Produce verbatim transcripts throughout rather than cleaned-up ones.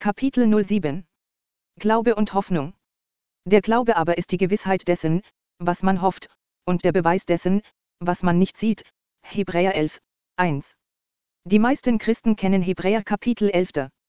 Kapitel null sieben. Glaube und Hoffnung. Der Glaube aber ist die Gewissheit dessen, was man hofft, und der Beweis dessen, was man nicht sieht. Hebräer elf, eins. Die meisten Christen kennen Hebräer Kapitel elf.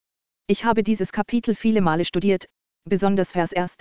Ich habe dieses Kapitel viele Male studiert, besonders Vers eins.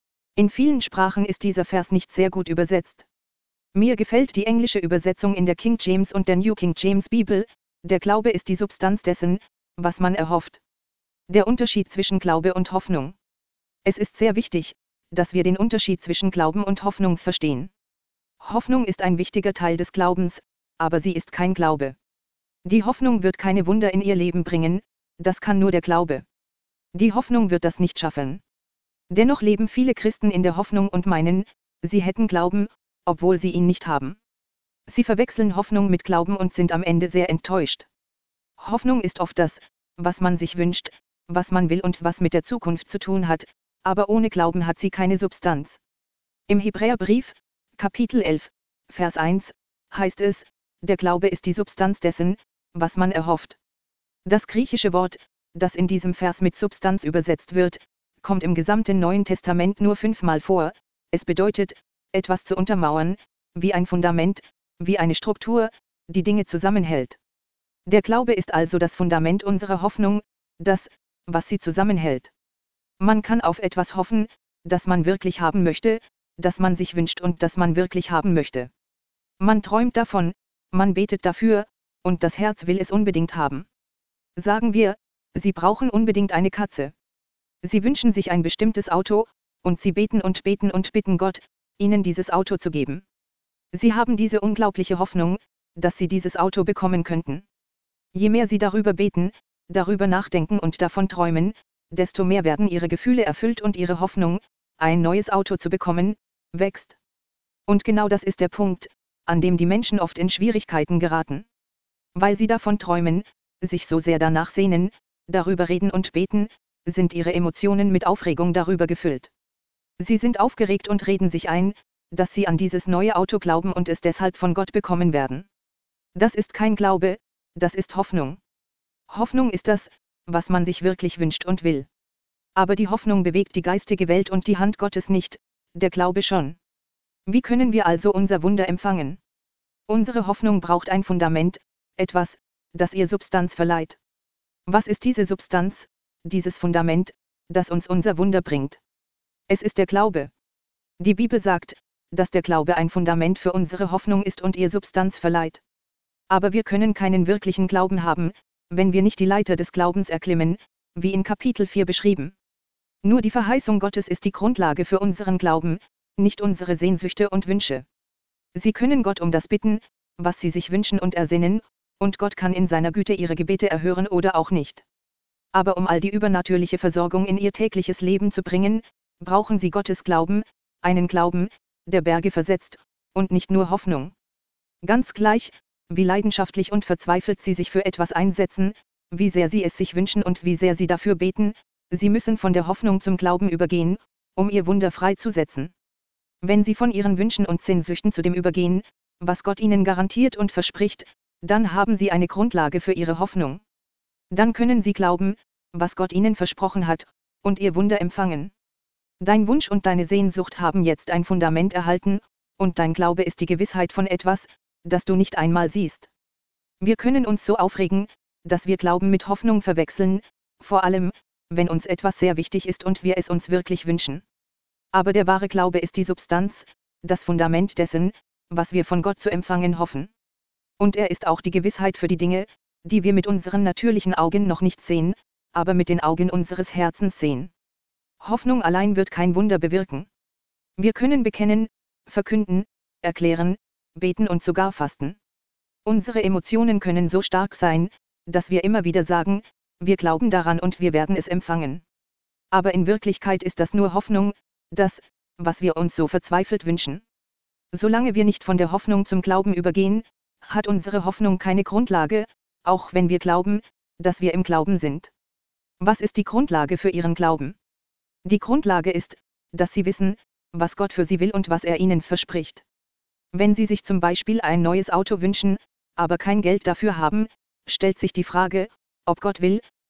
In vielen Sprachen ist dieser Vers nicht sehr gut übersetzt. Mir gefällt die englische Übersetzung in der King James und der New King James Bibel. Der Glaube ist die Substanz dessen, was man erhofft. Der Unterschied zwischen Glaube und Hoffnung. Es ist sehr wichtig, dass wir den Unterschied zwischen Glauben und Hoffnung verstehen. Hoffnung ist ein wichtiger Teil des Glaubens, aber sie ist kein Glaube. Die Hoffnung wird keine Wunder in ihr Leben bringen, das kann nur der Glaube. Die Hoffnung wird das nicht schaffen. Dennoch leben viele Christen in der Hoffnung und meinen, sie hätten Glauben, obwohl sie ihn nicht haben. Sie verwechseln Hoffnung mit Glauben und sind am Ende sehr enttäuscht. Hoffnung ist oft das, was man sich wünscht, was man will und was mit der Zukunft zu tun hat, aber ohne Glauben hat sie keine Substanz. Im Hebräerbrief, Kapitel elf, Vers eins, heißt es, der Glaube ist die Substanz dessen, was man erhofft. Das griechische Wort, das in diesem Vers mit Substanz übersetzt wird, kommt im gesamten Neuen Testament nur fünfmal vor. Es bedeutet, etwas zu untermauern, wie ein Fundament, wie eine Struktur, die Dinge zusammenhält. Der Glaube ist also das Fundament unserer Hoffnung, das, was sie zusammenhält. Man kann auf etwas hoffen, das man wirklich haben möchte, das man sich wünscht und das man wirklich haben möchte. Man träumt davon, man betet dafür, und das Herz will es unbedingt haben. Sagen wir, Sie brauchen unbedingt eine Katze. Sie wünschen sich ein bestimmtes Auto, und Sie beten und beten und bitten Gott, Ihnen dieses Auto zu geben. Sie haben diese unglaubliche Hoffnung, dass Sie dieses Auto bekommen könnten. Je mehr Sie darüber beten, darüber nachdenken und davon träumen, desto mehr werden Ihre Gefühle erfüllt und Ihre Hoffnung, ein neues Auto zu bekommen, wächst. Und genau das ist der Punkt, an dem die Menschen oft in Schwierigkeiten geraten. Weil sie davon träumen, sich so sehr danach sehnen, darüber reden und beten, sind ihre Emotionen mit Aufregung darüber gefüllt. Sie sind aufgeregt und reden sich ein, dass sie an dieses neue Auto glauben und es deshalb von Gott bekommen werden. Das ist kein Glaube, das ist Hoffnung. Hoffnung ist das, was man sich wirklich wünscht und will. Aber die Hoffnung bewegt die geistige Welt und die Hand Gottes nicht, der Glaube schon. Wie können wir also unser Wunder empfangen? Unsere Hoffnung braucht ein Fundament, etwas, das ihr Substanz verleiht. Was ist diese Substanz, dieses Fundament, das uns unser Wunder bringt? Es ist der Glaube. Die Bibel sagt, dass der Glaube ein Fundament für unsere Hoffnung ist und ihr Substanz verleiht. Aber wir können keinen wirklichen Glauben haben, wenn wir nicht die Leiter des Glaubens erklimmen, wie in Kapitel vier beschrieben. Nur die Verheißung Gottes ist die Grundlage für unseren Glauben, nicht unsere Sehnsüchte und Wünsche. Sie können Gott um das bitten, was Sie sich wünschen und ersinnen, und Gott kann in seiner Güte Ihre Gebete erhören oder auch nicht. Aber um all die übernatürliche Versorgung in Ihr tägliches Leben zu bringen, brauchen Sie Gottes Glauben, einen Glauben, der Berge versetzt, und nicht nur Hoffnung. Ganz gleich, wie leidenschaftlich und verzweifelt Sie sich für etwas einsetzen, wie sehr Sie es sich wünschen und wie sehr Sie dafür beten, Sie müssen von der Hoffnung zum Glauben übergehen, um Ihr Wunder freizusetzen. Wenn Sie von Ihren Wünschen und Sehnsüchten zu dem übergehen, was Gott Ihnen garantiert und verspricht, dann haben Sie eine Grundlage für Ihre Hoffnung. Dann können Sie glauben, was Gott Ihnen versprochen hat, und Ihr Wunder empfangen. Dein Wunsch und deine Sehnsucht haben jetzt ein Fundament erhalten, und dein Glaube ist die Gewissheit von etwas, das du nicht einmal siehst. Wir können uns so aufregen, dass wir Glauben mit Hoffnung verwechseln, vor allem, wenn uns etwas sehr wichtig ist und wir es uns wirklich wünschen. Aber der wahre Glaube ist die Substanz, das Fundament dessen, was wir von Gott zu empfangen hoffen. Und er ist auch die Gewissheit für die Dinge, die wir mit unseren natürlichen Augen noch nicht sehen, aber mit den Augen unseres Herzens sehen. Hoffnung allein wird kein Wunder bewirken. Wir können bekennen, verkünden, erklären, beten und sogar fasten. Unsere Emotionen können so stark sein, dass wir immer wieder sagen, wir glauben daran und wir werden es empfangen. Aber in Wirklichkeit ist das nur Hoffnung, das, was wir uns so verzweifelt wünschen. Solange wir nicht von der Hoffnung zum Glauben übergehen, hat unsere Hoffnung keine Grundlage, auch wenn wir glauben, dass wir im Glauben sind. Was ist die Grundlage für Ihren Glauben? Die Grundlage ist, dass Sie wissen, was Gott für Sie will und was er Ihnen verspricht. Wenn Sie sich zum Beispiel ein neues Auto wünschen, aber kein Geld dafür haben, stellt sich die Frage, ob Gott will,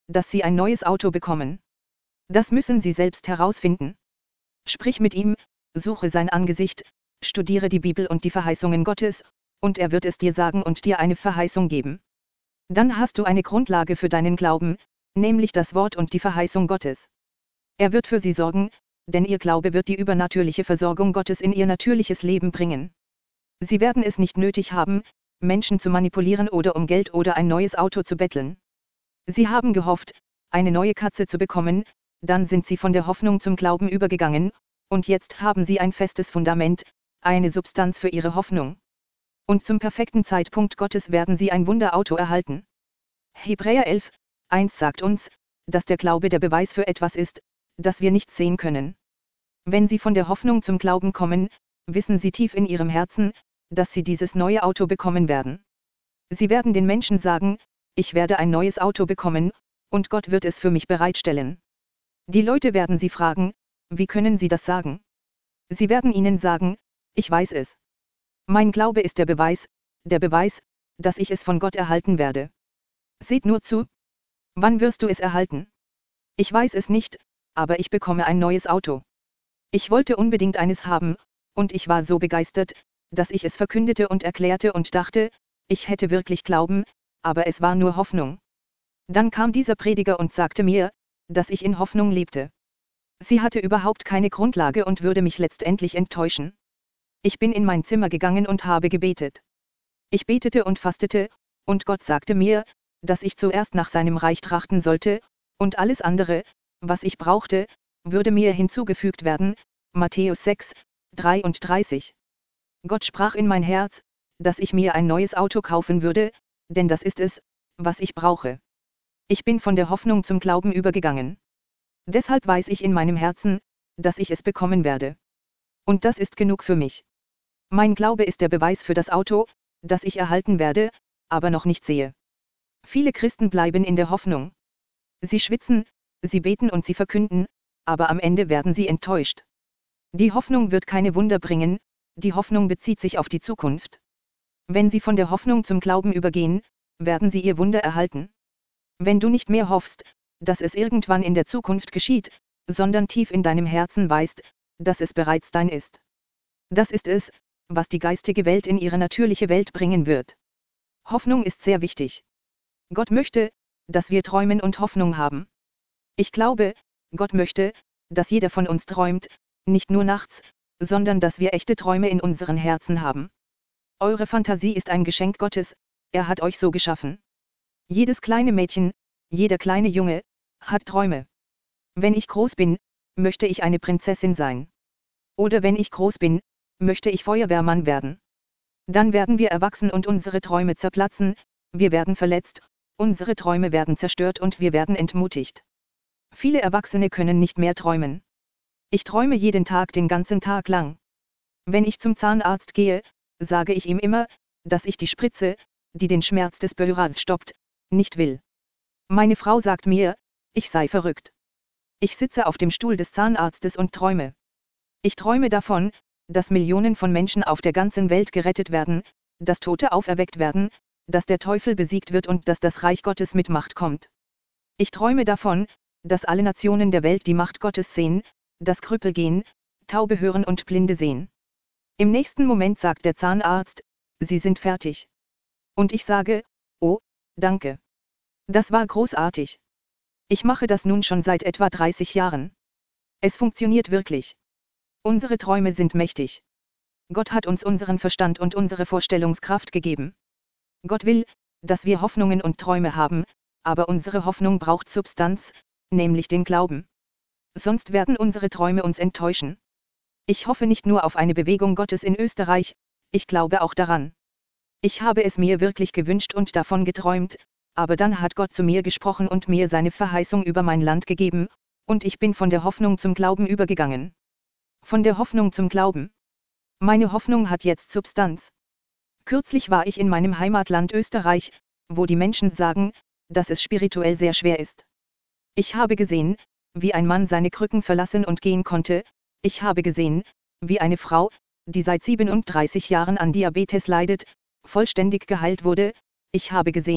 dass sie ein neues Auto bekommen. Das müssen sie selbst herausfinden. Sprich mit ihm, suche sein Angesicht, studiere die Bibel und die Verheißungen Gottes, und er wird es dir sagen und dir eine Verheißung geben. Dann hast du eine Grundlage für deinen Glauben, nämlich das Wort und die Verheißung Gottes. Er wird für sie sorgen, denn ihr Glaube wird die übernatürliche Versorgung Gottes in ihr natürliches Leben bringen. Sie werden es nicht nötig haben, Menschen zu manipulieren oder um Geld oder ein neues Auto zu betteln. Sie haben gehofft, eine neue Katze zu bekommen, dann sind sie von der Hoffnung zum Glauben übergegangen, und jetzt haben sie ein festes Fundament, eine Substanz für ihre Hoffnung. Und zum perfekten Zeitpunkt Gottes werden sie ein Wunderauto erhalten. Hebräer elf, eins sagt uns, dass der Glaube der Beweis für etwas ist, das wir nicht sehen können. Wenn sie von der Hoffnung zum Glauben kommen, wissen sie tief in ihrem Herzen, dass sie dieses neue Auto bekommen werden. Sie werden den Menschen sagen, ich werde ein neues Auto bekommen, und Gott wird es für mich bereitstellen. Die Leute werden sie fragen, wie können sie das sagen? Sie werden ihnen sagen, ich weiß es. Mein Glaube ist der Beweis, der Beweis, dass ich es von Gott erhalten werde. Seht nur zu. Wann wirst du es erhalten? Ich weiß es nicht, aber ich bekomme ein neues Auto. Ich wollte unbedingt eines haben, und ich war so begeistert, dass ich es verkündete und erklärte und dachte, ich hätte wirklich Glauben, aber es war nur Hoffnung. Dann kam dieser Prediger und sagte mir, dass ich in Hoffnung lebte. Sie hatte überhaupt keine Grundlage und würde mich letztendlich enttäuschen. Ich bin in mein Zimmer gegangen und habe gebetet. Ich betete und fastete, und Gott sagte mir, dass ich zuerst nach seinem Reich trachten sollte, und alles andere, was ich brauchte, würde mir hinzugefügt werden, Matthäus sechs, dreiunddreißig. Gott sprach in mein Herz, dass ich mir ein neues Auto kaufen würde, denn das ist es, was ich brauche. Ich bin von der Hoffnung zum Glauben übergegangen. Deshalb weiß ich in meinem Herzen, dass ich es bekommen werde. Und das ist genug für mich. Mein Glaube ist der Beweis für das Auto, das ich erhalten werde, aber noch nicht sehe. Viele Christen bleiben in der Hoffnung. Sie schwitzen, sie beten und sie verkünden, aber am Ende werden sie enttäuscht. Die Hoffnung wird keine Wunder bringen, die Hoffnung bezieht sich auf die Zukunft. Wenn sie von der Hoffnung zum Glauben übergehen, werden sie ihr Wunder erhalten. Wenn du nicht mehr hoffst, dass es irgendwann in der Zukunft geschieht, sondern tief in deinem Herzen weißt, dass es bereits dein ist. Das ist es, was die geistige Welt in ihre natürliche Welt bringen wird. Hoffnung ist sehr wichtig. Gott möchte, dass wir träumen und Hoffnung haben. Ich glaube, Gott möchte, dass jeder von uns träumt, nicht nur nachts, sondern dass wir echte Träume in unseren Herzen haben. Eure Fantasie ist ein Geschenk Gottes, er hat euch so geschaffen. Jedes kleine Mädchen, jeder kleine Junge, hat Träume. Wenn ich groß bin, möchte ich eine Prinzessin sein. Oder wenn ich groß bin, möchte ich Feuerwehrmann werden. Dann werden wir erwachsen und unsere Träume zerplatzen, wir werden verletzt, unsere Träume werden zerstört und wir werden entmutigt. Viele Erwachsene können nicht mehr träumen. Ich träume jeden Tag den ganzen Tag lang. Wenn ich zum Zahnarzt gehe, sage ich ihm immer, dass ich die Spritze, die den Schmerz des Beurats stoppt, nicht will. Meine Frau sagt mir, ich sei verrückt. Ich sitze auf dem Stuhl des Zahnarztes und träume. Ich träume davon, dass Millionen von Menschen auf der ganzen Welt gerettet werden, dass Tote auferweckt werden, dass der Teufel besiegt wird und dass das Reich Gottes mit Macht kommt. Ich träume davon, dass alle Nationen der Welt die Macht Gottes sehen, dass Krüppel gehen, Taube hören und Blinde sehen. Im nächsten Moment sagt der Zahnarzt, Sie sind fertig. Und ich sage, oh, danke. Das war großartig. Ich mache das nun schon seit etwa dreißig Jahren. Es funktioniert wirklich. Unsere Träume sind mächtig. Gott hat uns unseren Verstand und unsere Vorstellungskraft gegeben. Gott will, dass wir Hoffnungen und Träume haben, aber unsere Hoffnung braucht Substanz, nämlich den Glauben. Sonst werden unsere Träume uns enttäuschen. Ich hoffe nicht nur auf eine Bewegung Gottes in Österreich, ich glaube auch daran. Ich habe es mir wirklich gewünscht und davon geträumt, aber dann hat Gott zu mir gesprochen und mir seine Verheißung über mein Land gegeben, und ich bin von der Hoffnung zum Glauben übergegangen. Von der Hoffnung zum Glauben. Meine Hoffnung hat jetzt Substanz. Kürzlich war ich in meinem Heimatland Österreich, wo die Menschen sagen, dass es spirituell sehr schwer ist. Ich habe gesehen, wie ein Mann seine Krücken verlassen und gehen konnte, ich habe gesehen, wie eine Frau, die seit siebenunddreißig Jahren an Diabetes leidet, vollständig geheilt wurde, ich habe gesehen,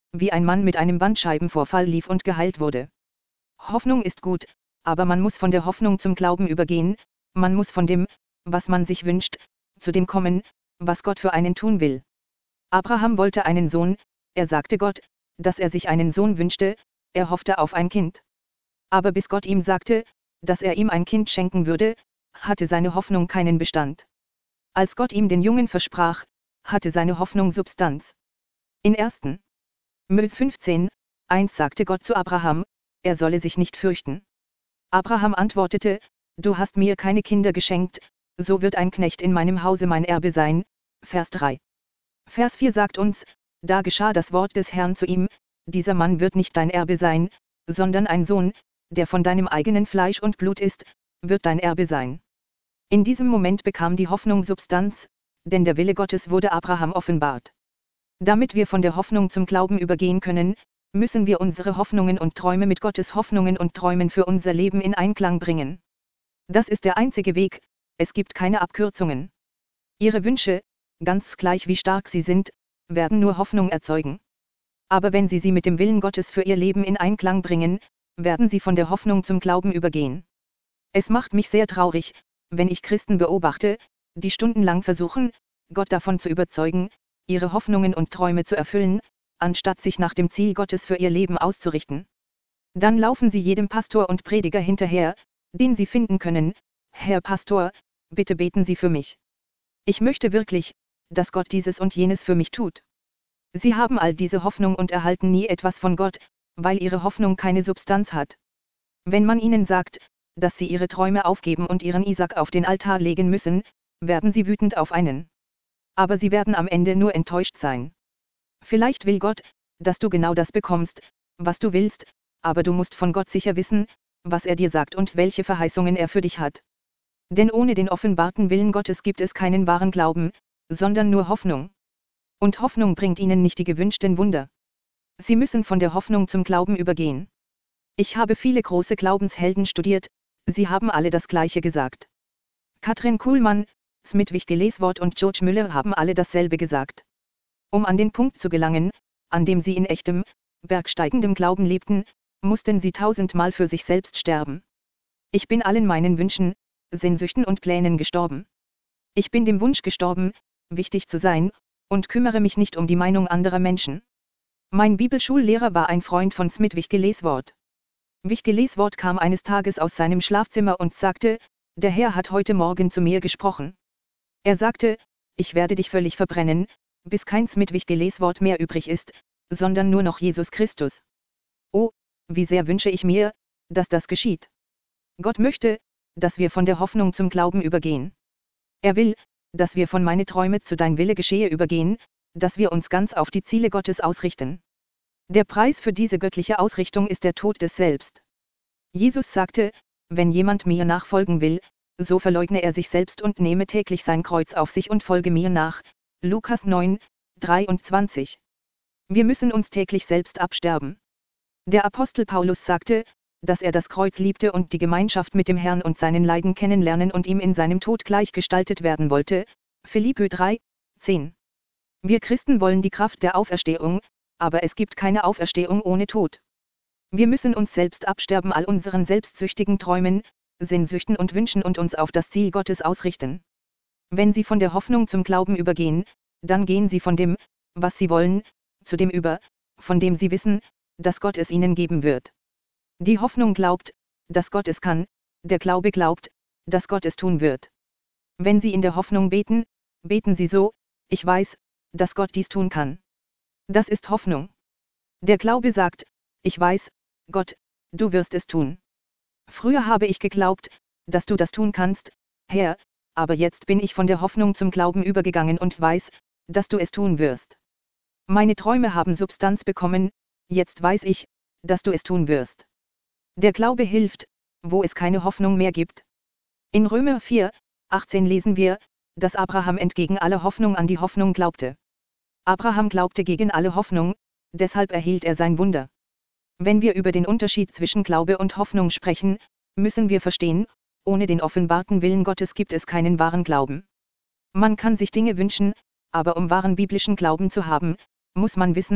wie ein Mann mit einem Bandscheibenvorfall lief und geheilt wurde. Hoffnung ist gut, aber man muss von der Hoffnung zum Glauben übergehen, man muss von dem, was man sich wünscht, zu dem kommen, was Gott für einen tun will. Abraham wollte einen Sohn, er sagte Gott, dass er sich einen Sohn wünschte, er hoffte auf ein Kind. Aber bis Gott ihm sagte, dass er ihm ein Kind schenken würde, hatte seine Hoffnung keinen Bestand. Als Gott ihm den Jungen versprach, hatte seine Hoffnung Substanz. In ersten Mose fünfzehn, eins sagte Gott zu Abraham, er solle sich nicht fürchten. Abraham antwortete, du hast mir keine Kinder geschenkt, so wird ein Knecht in meinem Hause mein Erbe sein. Vers drei. Vers vier sagt uns, da geschah das Wort des Herrn zu ihm, dieser Mann wird nicht dein Erbe sein, sondern ein Sohn, der von deinem eigenen Fleisch und Blut ist, wird dein Erbe sein. In diesem Moment bekam die Hoffnung Substanz, denn der Wille Gottes wurde Abraham offenbart. Damit wir von der Hoffnung zum Glauben übergehen können, müssen wir unsere Hoffnungen und Träume mit Gottes Hoffnungen und Träumen für unser Leben in Einklang bringen. Das ist der einzige Weg, es gibt keine Abkürzungen. Ihre Wünsche, ganz gleich wie stark sie sind, werden nur Hoffnung erzeugen. Aber wenn Sie sie mit dem Willen Gottes für Ihr Leben in Einklang bringen, werden Sie von der Hoffnung zum Glauben übergehen. Es macht mich sehr traurig, wenn ich Christen beobachte, die stundenlang versuchen, Gott davon zu überzeugen, ihre Hoffnungen und Träume zu erfüllen, anstatt sich nach dem Ziel Gottes für ihr Leben auszurichten. Dann laufen sie jedem Pastor und Prediger hinterher, den sie finden können, Herr Pastor, bitte beten Sie für mich. Ich möchte wirklich, dass Gott dieses und jenes für mich tut. Sie haben all diese Hoffnung und erhalten nie etwas von Gott, weil ihre Hoffnung keine Substanz hat. Wenn man ihnen sagt, dass sie ihre Träume aufgeben und ihren Isaak auf den Altar legen müssen, werden sie wütend auf einen. Aber sie werden am Ende nur enttäuscht sein. Vielleicht will Gott, dass du genau das bekommst, was du willst, aber du musst von Gott sicher wissen, was er dir sagt und welche Verheißungen er für dich hat. Denn ohne den offenbarten Willen Gottes gibt es keinen wahren Glauben, sondern nur Hoffnung. Und Hoffnung bringt ihnen nicht die gewünschten Wunder. Sie müssen von der Hoffnung zum Glauben übergehen. Ich habe viele große Glaubenshelden studiert, sie haben alle das Gleiche gesagt. Katrin Kuhlmann, Smith Wigglesworth und George Müller haben alle dasselbe gesagt. Um an den Punkt zu gelangen, an dem sie in echtem, bergsteigendem Glauben lebten, mussten sie tausendmal für sich selbst sterben. Ich bin allen meinen Wünschen, Sehnsüchten und Plänen gestorben. Ich bin dem Wunsch gestorben, wichtig zu sein, und kümmere mich nicht um die Meinung anderer Menschen. Mein Bibelschullehrer war ein Freund von Smith Wigglesworth. Wigglesworth kam eines Tages aus seinem Schlafzimmer und sagte, der Herr hat heute Morgen zu mir gesprochen. Er sagte, ich werde dich völlig verbrennen, bis kein Smith Wigglesworth mehr übrig ist, sondern nur noch Jesus Christus. Oh, wie sehr wünsche ich mir, dass das geschieht. Gott möchte, dass wir von der Hoffnung zum Glauben übergehen. Er will, dass wir von meine Träume zu dein Wille geschehe übergehen, dass wir uns ganz auf die Ziele Gottes ausrichten. Der Preis für diese göttliche Ausrichtung ist der Tod des Selbst. Jesus sagte, wenn jemand mir nachfolgen will, so verleugne er sich selbst und nehme täglich sein Kreuz auf sich und folge mir nach. Lukas neun, dreiundzwanzig. Wir müssen uns täglich selbst absterben. Der Apostel Paulus sagte, dass er das Kreuz liebte und die Gemeinschaft mit dem Herrn und seinen Leiden kennenlernen und ihm in seinem Tod gleichgestaltet werden wollte. Philipper drei, zehn. Wir Christen wollen die Kraft der Auferstehung, aber es gibt keine Auferstehung ohne Tod. Wir müssen uns selbst absterben, all unseren selbstsüchtigen Träumen, Sehnsüchten und Wünschen und uns auf das Ziel Gottes ausrichten. Wenn Sie von der Hoffnung zum Glauben übergehen, dann gehen Sie von dem, was Sie wollen, zu dem über, von dem Sie wissen, dass Gott es Ihnen geben wird. Die Hoffnung glaubt, dass Gott es kann, der Glaube glaubt, dass Gott es tun wird. Wenn Sie in der Hoffnung beten, beten Sie so, ich weiß, dass Gott dies tun kann. Das ist Hoffnung. Der Glaube sagt, ich weiß, Gott, du wirst es tun. Früher habe ich geglaubt, dass du das tun kannst, Herr, aber jetzt bin ich von der Hoffnung zum Glauben übergegangen und weiß, dass du es tun wirst. Meine Träume haben Substanz bekommen, jetzt weiß ich, dass du es tun wirst. Der Glaube hilft, wo es keine Hoffnung mehr gibt. In Römer vier, achtzehn lesen wir, dass Abraham entgegen aller Hoffnung an die Hoffnung glaubte. Abraham glaubte gegen alle Hoffnung, deshalb erhielt er sein Wunder. Wenn wir über den Unterschied zwischen Glaube und Hoffnung sprechen, müssen wir verstehen, ohne den offenbarten Willen Gottes gibt es keinen wahren Glauben. Man kann sich Dinge wünschen, aber um wahren biblischen Glauben zu haben, muss man wissen,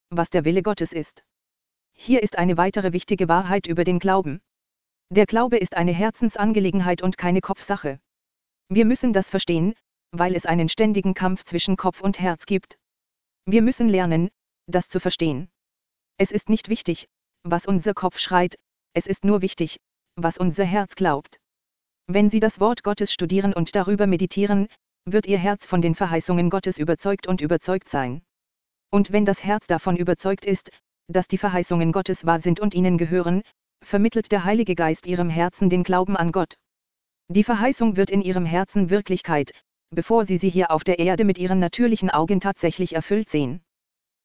was der Wille Gottes ist. Hier ist eine weitere wichtige Wahrheit über den Glauben. Der Glaube ist eine Herzensangelegenheit und keine Kopfsache. Wir müssen das verstehen, weil es einen ständigen Kampf zwischen Kopf und Herz gibt. Wir müssen lernen, das zu verstehen. Es ist nicht wichtig, was unser Kopf schreit, es ist nur wichtig, was unser Herz glaubt. Wenn Sie das Wort Gottes studieren und darüber meditieren, wird Ihr Herz von den Verheißungen Gottes überzeugt und überzeugt sein. Und wenn das Herz davon überzeugt ist, dass die Verheißungen Gottes wahr sind und ihnen gehören, vermittelt der Heilige Geist Ihrem Herzen den Glauben an Gott. Die Verheißung wird in Ihrem Herzen Wirklichkeit, bevor Sie sie hier auf der Erde mit Ihren natürlichen Augen tatsächlich erfüllt sehen.